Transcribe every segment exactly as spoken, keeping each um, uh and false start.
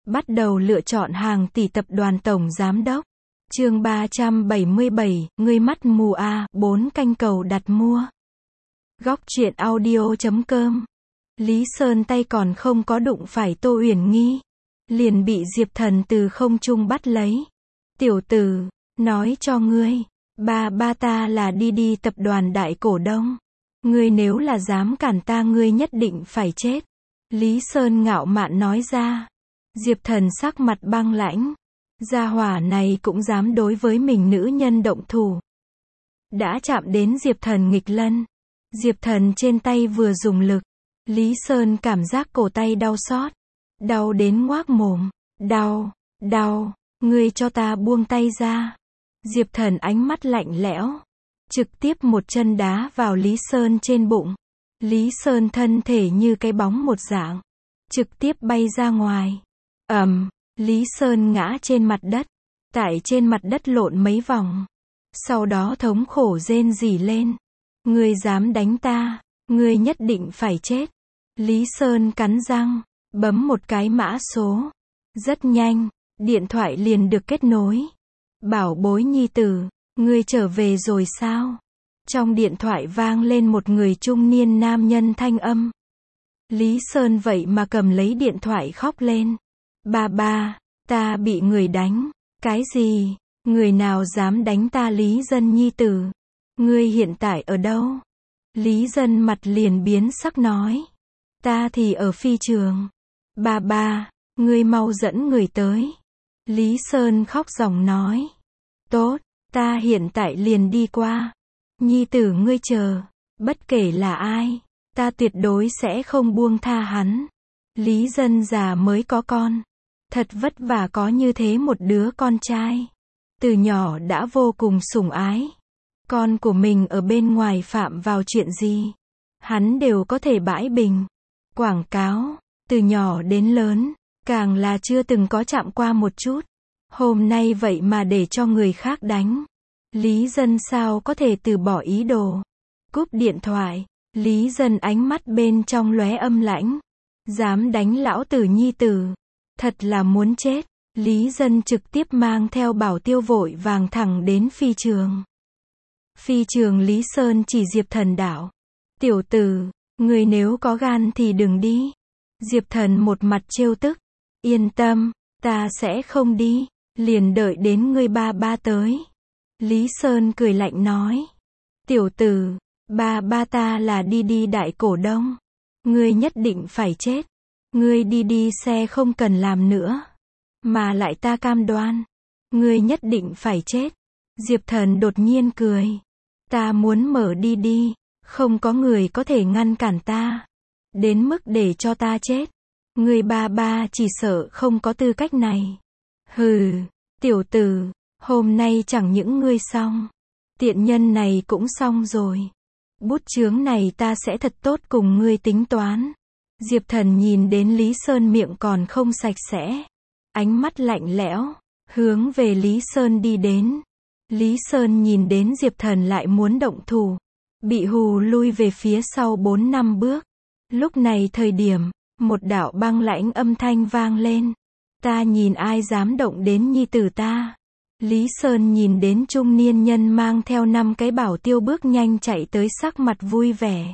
Bắt đầu lựa chọn hàng tỷ tập đoàn tổng giám đốc. Chương ba trăm bảy mươi bảy, ngươi mắt mù à, bốn canh cầu đặt mua. Góc truyện audio chấm com. Lý Sơn tay còn không có đụng phải Tô Uyển Nghi, liền bị Diệp Thần từ không trung bắt lấy. Tiểu tử, nói cho ngươi, ba ba ta là đi đi tập đoàn đại cổ đông. Ngươi nếu là dám cản ta ngươi nhất định phải chết. Lý Sơn ngạo mạn nói ra. Diệp Thần sắc mặt băng lãnh. Gia hỏa này cũng dám đối với mình nữ nhân động thủ. Đã chạm đến Diệp Thần nghịch lân. Diệp Thần trên tay vừa dùng lực. Lý Sơn cảm giác cổ tay đau xót. Đau đến ngoác mồm. Đau, đau, ngươi cho ta buông tay ra. Diệp Thần ánh mắt lạnh lẽo. Trực tiếp một chân đá vào Lý Sơn trên bụng. Lý Sơn thân thể như cái bóng một dạng. Trực tiếp bay ra ngoài. Ầm, Lý Sơn ngã trên mặt đất. Tại trên mặt đất lộn mấy vòng. Sau đó thống khổ rên rỉ lên. Ngươi dám đánh ta, ngươi nhất định phải chết. Lý Sơn cắn răng, bấm một cái mã số. Rất nhanh, điện thoại liền được kết nối. Bảo bối nhi tử, ngươi trở về rồi sao? Trong điện thoại vang lên một người trung niên nam nhân thanh âm. Lý Sơn vậy mà cầm lấy điện thoại khóc lên. Ba ba, ta bị người đánh. Cái gì? Người nào dám đánh ta Lý Dân nhi tử? Ngươi hiện tại ở đâu? Lý Dân mặt liền biến sắc nói. Ta thì ở phi trường. Ba ba, ngươi mau dẫn người tới. Lý Sơn khóc ròng nói. Tốt, ta hiện tại liền đi qua. Nhi tử ngươi chờ. Bất kể là ai, ta tuyệt đối sẽ không buông tha hắn. Lý Dân già mới có con. Thật vất vả có như thế một đứa con trai. Từ nhỏ đã vô cùng sủng ái. Con của mình ở bên ngoài phạm vào chuyện gì, hắn đều có thể bãi bình. Quảng cáo, từ nhỏ đến lớn, càng là chưa từng có chạm qua một chút. Hôm nay vậy mà để cho người khác đánh. Lý Dân sao có thể từ bỏ ý đồ. Cúp điện thoại, Lý Dân ánh mắt bên trong lóe âm lãnh. Dám đánh lão tử nhi tử. Thật là muốn chết. Lý Dân trực tiếp mang theo Bảo Tiêu vội vàng thẳng đến phi trường. Phi trường Lý Sơn chỉ Diệp Thần đảo. Tiểu tử, người nếu có gan thì đừng đi. Diệp Thần một mặt trêu tức. Yên tâm, ta sẽ không đi. Liền đợi đến ngươi ba ba tới. Lý Sơn cười lạnh nói. Tiểu tử, ba ba ta là đi đi đại cổ đông. Ngươi nhất định phải chết. Ngươi đi đi xe không cần làm nữa. Mà lại ta cam đoan. Ngươi nhất định phải chết. Diệp Thần đột nhiên cười. Ta muốn mở đi đi. Không có người có thể ngăn cản ta. Đến mức để cho ta chết. Ngươi ba ba chỉ sợ không có tư cách này. Hừ, tiểu tử, hôm nay chẳng những ngươi xong. Tiện nhân này cũng xong rồi. Bút chướng này ta sẽ thật tốt cùng ngươi tính toán. Diệp Thần nhìn đến Lý Sơn miệng còn không sạch sẽ. Ánh mắt lạnh lẽo, hướng về Lý Sơn đi đến. Lý Sơn nhìn đến Diệp Thần lại muốn động thủ. Bị hù lui về phía sau bốn năm bước. Lúc này thời điểm, một đạo băng lãnh âm thanh vang lên. Ta nhìn ai dám động đến nhi tử ta. Lý Sơn nhìn đến trung niên nhân mang theo năm cái Bảo Tiêu bước nhanh chạy tới sắc mặt vui vẻ.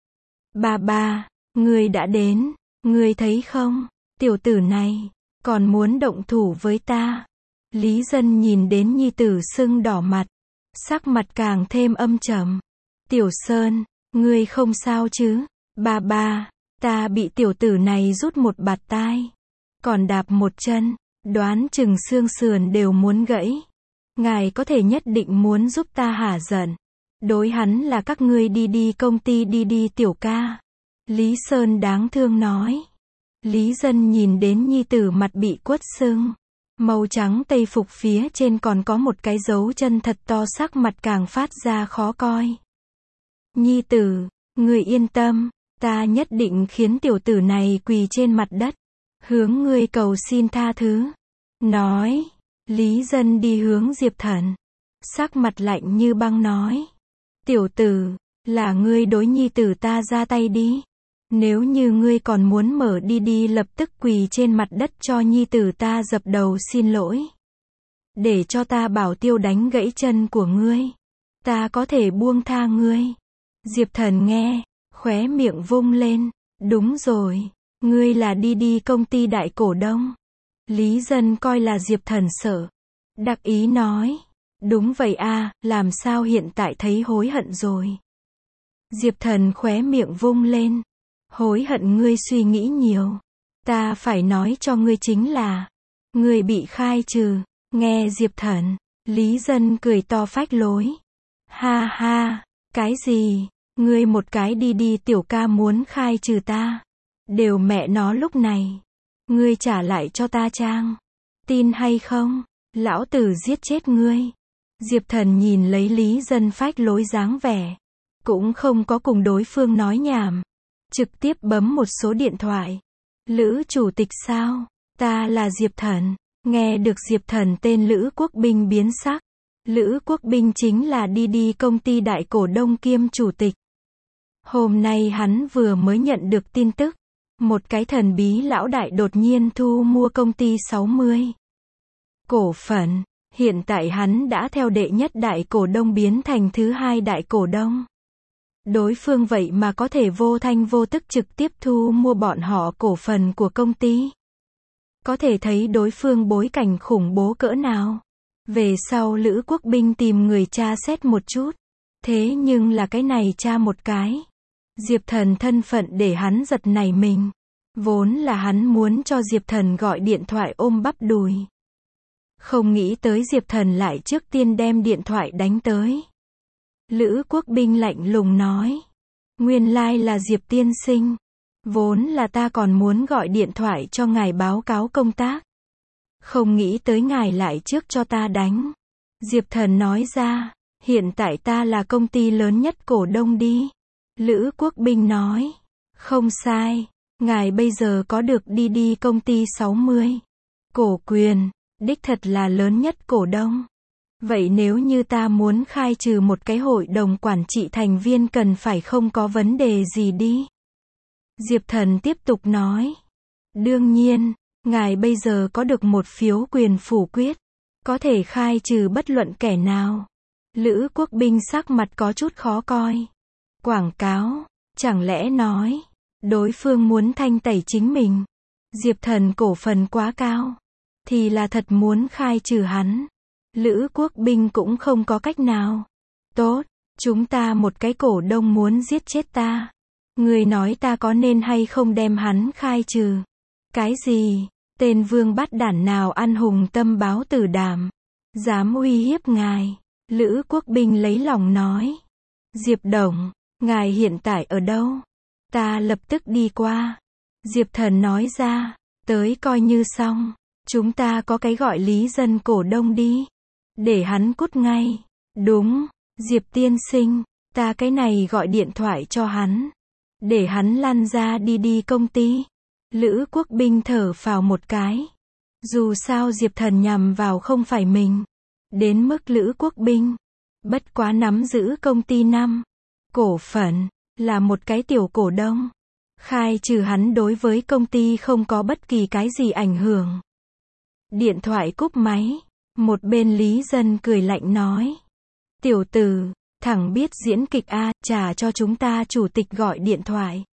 Ba ba, ngươi đã đến, ngươi thấy không, tiểu tử này, còn muốn động thủ với ta. Lý Dân nhìn đến nhi tử sưng đỏ mặt, sắc mặt càng thêm âm trầm. Tiểu Sơn, ngươi không sao chứ? Ba ba, ta bị tiểu tử này rút một bạt tai. Còn đạp một chân, đoán chừng xương sườn đều muốn gãy. Ngài có thể nhất định muốn giúp ta hả giận. Đối hắn là các ngươi đi đi công ty đi đi tiểu ca. Lý Sơn đáng thương nói. Lý Dân nhìn đến nhi tử mặt bị quất sưng. Màu trắng tây phục phía trên còn có một cái dấu chân thật to, sắc mặt càng phát ra khó coi. Nhi tử, ngươi yên tâm, ta nhất định khiến tiểu tử này quỳ trên mặt đất. Hướng ngươi cầu xin tha thứ. Nói, Lý Dân đi hướng Diệp Thần. Sắc mặt lạnh như băng nói. Tiểu tử, là ngươi đối nhi tử ta ra tay đi. Nếu như ngươi còn muốn mở đi đi lập tức quỳ trên mặt đất cho nhi tử ta dập đầu xin lỗi. Để cho ta bảo tiêu đánh gãy chân của ngươi. Ta có thể buông tha ngươi. Diệp Thần nghe, khóe miệng vung lên. Đúng rồi, ngươi là đi đi công ty đại cổ đông. Lý Dân coi là Diệp Thần sợ. Đắc ý nói. Đúng vậy a, làm sao hiện tại thấy hối hận rồi. Diệp Thần khóe miệng vung lên. Hối hận ngươi suy nghĩ nhiều. Ta phải nói cho ngươi chính là. Ngươi bị khai trừ. Nghe Diệp Thần. Lý Dân cười to phách lối. Ha ha, cái gì? Ngươi một cái đi đi tiểu ca muốn khai trừ ta. Đều mẹ nó lúc này. Ngươi trả lại cho ta trang. Tin hay không? Lão tử giết chết ngươi. Diệp Thần nhìn lấy Lý Dân phách lối dáng vẻ. Cũng không có cùng đối phương nói nhảm. Trực tiếp bấm một số điện thoại. Lữ chủ tịch sao? Ta là Diệp Thần. Nghe được Diệp Thần tên Lữ Quốc Binh biến sắc. Lữ Quốc Binh chính là đi đi công ty đại cổ đông kiêm chủ tịch. Hôm nay hắn vừa mới nhận được tin tức. Một cái thần bí lão đại đột nhiên thu mua công ty sáu mươi cổ phần. Hiện tại hắn đã theo đệ nhất đại cổ đông biến thành thứ hai đại cổ đông. Đối phương vậy mà có thể vô thanh vô tức trực tiếp thu mua bọn họ cổ phần của công ty. Có thể thấy đối phương bối cảnh khủng bố cỡ nào. Về sau Lữ Quốc Binh tìm người tra xét một chút. Thế nhưng là cái này tra một cái. Diệp Thần thân phận để hắn giật nảy mình. Vốn là hắn muốn cho Diệp Thần gọi điện thoại ôm bắp đùi. Không nghĩ tới Diệp Thần lại trước tiên đem điện thoại đánh tới. Lữ Quốc Binh lạnh lùng nói. Nguyên lai là Diệp tiên sinh. Vốn là ta còn muốn gọi điện thoại cho ngài báo cáo công tác. Không nghĩ tới ngài lại trước cho ta đánh. Diệp Thần nói ra. Hiện tại ta là công ty lớn nhất cổ đông đi. Lữ Quốc Binh nói. Không sai. Ngài bây giờ có được đi đi công ty sáu mươi cổ quyền. Đích thật là lớn nhất cổ đông. Vậy nếu như ta muốn khai trừ một cái hội đồng quản trị thành viên cần phải không có vấn đề gì đi. Diệp Thần tiếp tục nói. Đương nhiên, ngài bây giờ có được một phiếu quyền phủ quyết. Có thể khai trừ bất luận kẻ nào. Lữ Quốc Binh sắc mặt có chút khó coi. Quảng cáo, chẳng lẽ nói, đối phương muốn thanh tẩy chính mình. Diệp Thần cổ phần quá cao. Thì là thật muốn khai trừ hắn. Lữ Quốc Binh cũng không có cách nào. Tốt, chúng ta một cái cổ đông muốn giết chết ta. Người nói ta có nên hay không đem hắn khai trừ. Cái gì? Tên vương bắt đản nào ăn hùng tâm báo tử đảm. Dám uy hiếp ngài. Lữ Quốc Binh lấy lòng nói. Diệp Đồng, ngài hiện tại ở đâu? Ta lập tức đi qua. Diệp Thần nói ra. Tới coi như xong. Chúng ta có cái gọi Lý Dân cổ đông đi. Để hắn cút ngay. Đúng, Diệp tiên sinh, ta cái này gọi điện thoại cho hắn. Để hắn lăn ra đi đi công ty. Lữ Quốc Binh thở phào một cái. Dù sao Diệp Thần nhằm vào không phải mình. Đến mức Lữ Quốc Binh. Bất quá nắm giữ công ty năm cổ phần. Là một cái tiểu cổ đông. Khai trừ hắn đối với công ty không có bất kỳ cái gì ảnh hưởng. Điện thoại cúp máy. Một bên Lý Dân cười lạnh nói. Tiểu tử, thẳng biết diễn kịch a, trả cho chúng ta chủ tịch gọi điện thoại.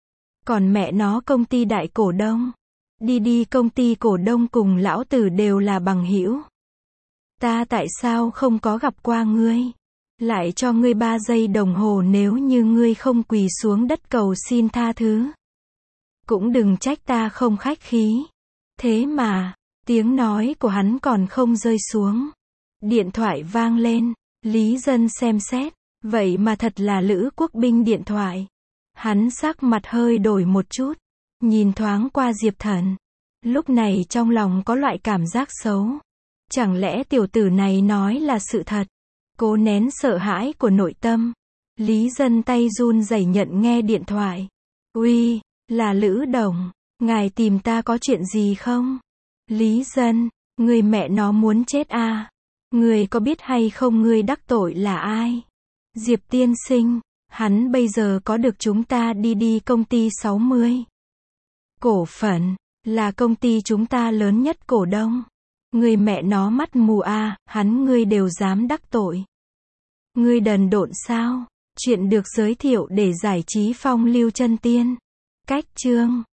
Còn mẹ nó công ty đại cổ đông. Đi đi công ty cổ đông cùng lão tử đều là bằng hữu. Ta tại sao không có gặp qua ngươi? Lại cho ngươi ba giây đồng hồ nếu như ngươi không quỳ xuống đất cầu xin tha thứ. Cũng đừng trách ta không khách khí. Thế mà, tiếng nói của hắn còn không rơi xuống. Điện thoại vang lên, Lý Dân xem xét, vậy mà thật là Lữ Quốc Binh điện thoại. Hắn sắc mặt hơi đổi một chút, nhìn thoáng qua Diệp Thần. Lúc này trong lòng có loại cảm giác xấu. Chẳng lẽ tiểu tử này nói là sự thật? Cố nén sợ hãi của nội tâm. Lý Dân tay run rẩy nhận nghe điện thoại. Uy, là Lữ Đồng, ngài tìm ta có chuyện gì không? Lý Dân, người mẹ nó muốn chết à? Người có biết hay không người đắc tội là ai? Diệp tiên sinh, Hắn bây giờ có được chúng ta đi đi công ty sáu mươi cổ phần, là công ty chúng ta lớn nhất cổ đông. Người mẹ nó mắt mù à, hắn ngươi đều dám đắc tội. Ngươi đần độn sao? Chuyện được giới thiệu để giải trí phong lưu chân tiên. Cách chương